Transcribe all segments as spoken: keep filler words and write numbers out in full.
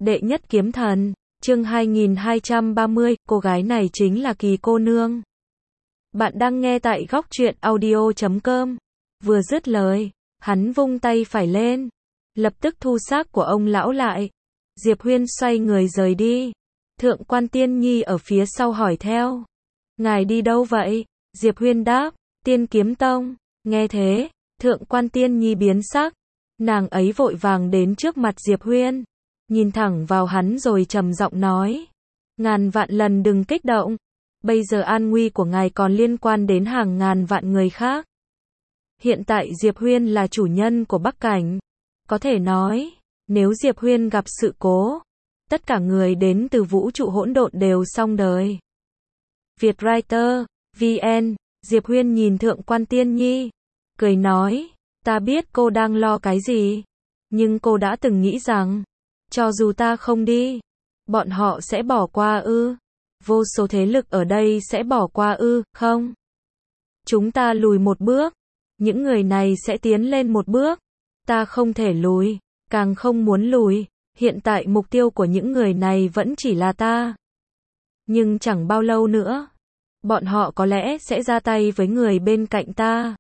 Đệ nhất kiếm thần, chương hai nghìn hai trăm ba mươi, cô gái này chính là Kỳ cô nương. Bạn đang nghe tại góc truyện audio chấm com. Vừa dứt lời, hắn vung tay phải lên, lập tức thu xác của ông lão lại. Diệp Huyên xoay người rời đi. Thượng quan Tiên Nhi ở phía sau hỏi theo. Ngài đi đâu vậy? Diệp Huyên đáp, Tiên Kiếm Tông. Nghe thế, Thượng quan Tiên Nhi biến sắc. Nàng ấy vội vàng đến trước mặt Diệp Huyên, nhìn thẳng vào hắn rồi trầm giọng nói. Ngàn vạn lần đừng kích động. Bây giờ an nguy của ngài còn liên quan đến hàng ngàn vạn người khác. Hiện tại Diệp Huyên là chủ nhân của Bắc Cảnh. Có thể nói, nếu Diệp Huyên gặp sự cố, tất cả người đến từ vũ trụ hỗn độn đều xong đời. Vietwriter, vê en, Diệp Huyên nhìn Thượng quan Tiên Nhi, cười nói, ta biết cô đang lo cái gì, nhưng cô đã từng nghĩ rằng, cho dù ta không đi, bọn họ sẽ bỏ qua ư? Vô số thế lực ở đây sẽ bỏ qua ư, không? Chúng ta lùi một bước, những người này sẽ tiến lên một bước. Ta không thể lùi, càng không muốn lùi. Hiện tại mục tiêu của những người này vẫn chỉ là ta. Nhưng chẳng bao lâu nữa, bọn họ có lẽ sẽ ra tay với người bên cạnh ta.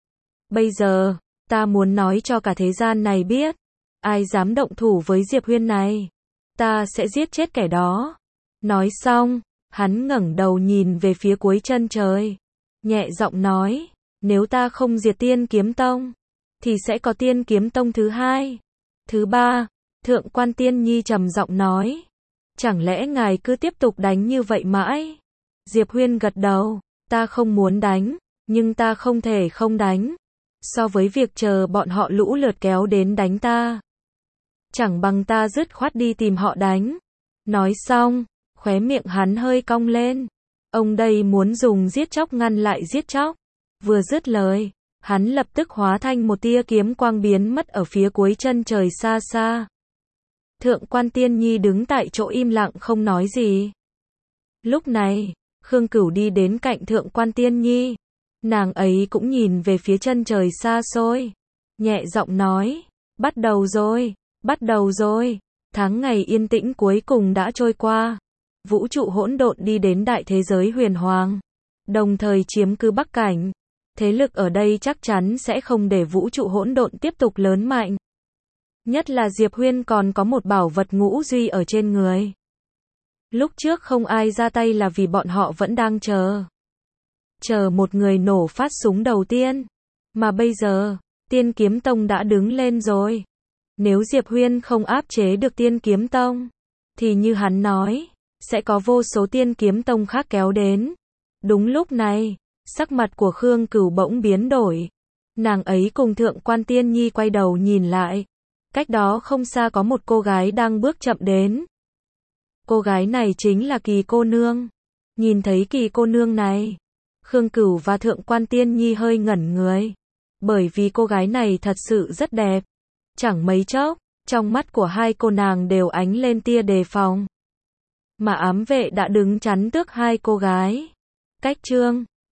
Bây giờ, ta muốn nói cho cả thế gian này biết, ai dám động thủ với Diệp Huyên này, ta sẽ giết chết kẻ đó. Nói xong, hắn ngẩng đầu nhìn về phía cuối chân trời, nhẹ giọng nói, nếu ta không diệt Tiên Kiếm Tông, thì sẽ có Tiên Kiếm Tông thứ hai, thứ ba. Thượng quan Tiên Nhi trầm giọng nói, chẳng lẽ ngài cứ tiếp tục đánh như vậy mãi? Diệp Huyên gật đầu, ta không muốn đánh, nhưng ta không thể không đánh. So với việc chờ bọn họ lũ lượt kéo đến đánh ta, chẳng bằng ta dứt khoát đi tìm họ đánh. Nói xong, khóe miệng hắn hơi cong lên. Ông đây muốn dùng giết chóc ngăn lại giết chóc. Vừa dứt lời, hắn lập tức hóa thành một tia kiếm quang biến mất ở phía cuối chân trời xa xa. Thượng quan Tiên Nhi đứng tại chỗ im lặng không nói gì. Lúc này, Khương Cửu đi đến cạnh Thượng quan Tiên Nhi. Nàng ấy cũng nhìn về phía chân trời xa xôi, nhẹ giọng nói, bắt đầu rồi, bắt đầu rồi. Tháng ngày yên tĩnh cuối cùng đã trôi qua. Vũ trụ hỗn độn đi đến đại thế giới huyền hoàng, đồng thời chiếm cứ Bắc Cảnh. Thế lực ở đây chắc chắn sẽ không để vũ trụ hỗn độn tiếp tục lớn mạnh. Nhất là Diệp Huyên còn có một bảo vật ngũ duy ở trên người. Lúc trước không ai ra tay là vì bọn họ vẫn đang chờ. Chờ một người nổ phát súng đầu tiên. Mà bây giờ, Tiên Kiếm Tông đã đứng lên rồi. Nếu Diệp Huyên không áp chế được Tiên Kiếm Tông, thì như hắn nói, sẽ có vô số Tiên Kiếm Tông khác kéo đến. Đúng lúc này, sắc mặt của Khương Cửu bỗng biến đổi. Nàng ấy cùng Thượng quan Tiên Nhi quay đầu nhìn lại. Cách đó không xa có một cô gái đang bước chậm đến. Cô gái này chính là Kỳ cô nương. Nhìn thấy Kỳ cô nương này, Khương Cửu và Thượng quan Tiên Nhi hơi ngẩn người. Bởi vì cô gái này thật sự rất đẹp. Chẳng mấy chốc, trong mắt của hai cô nàng đều ánh lên tia đề phòng. Mà ám vệ đã đứng chắn trước hai cô gái. Cách chương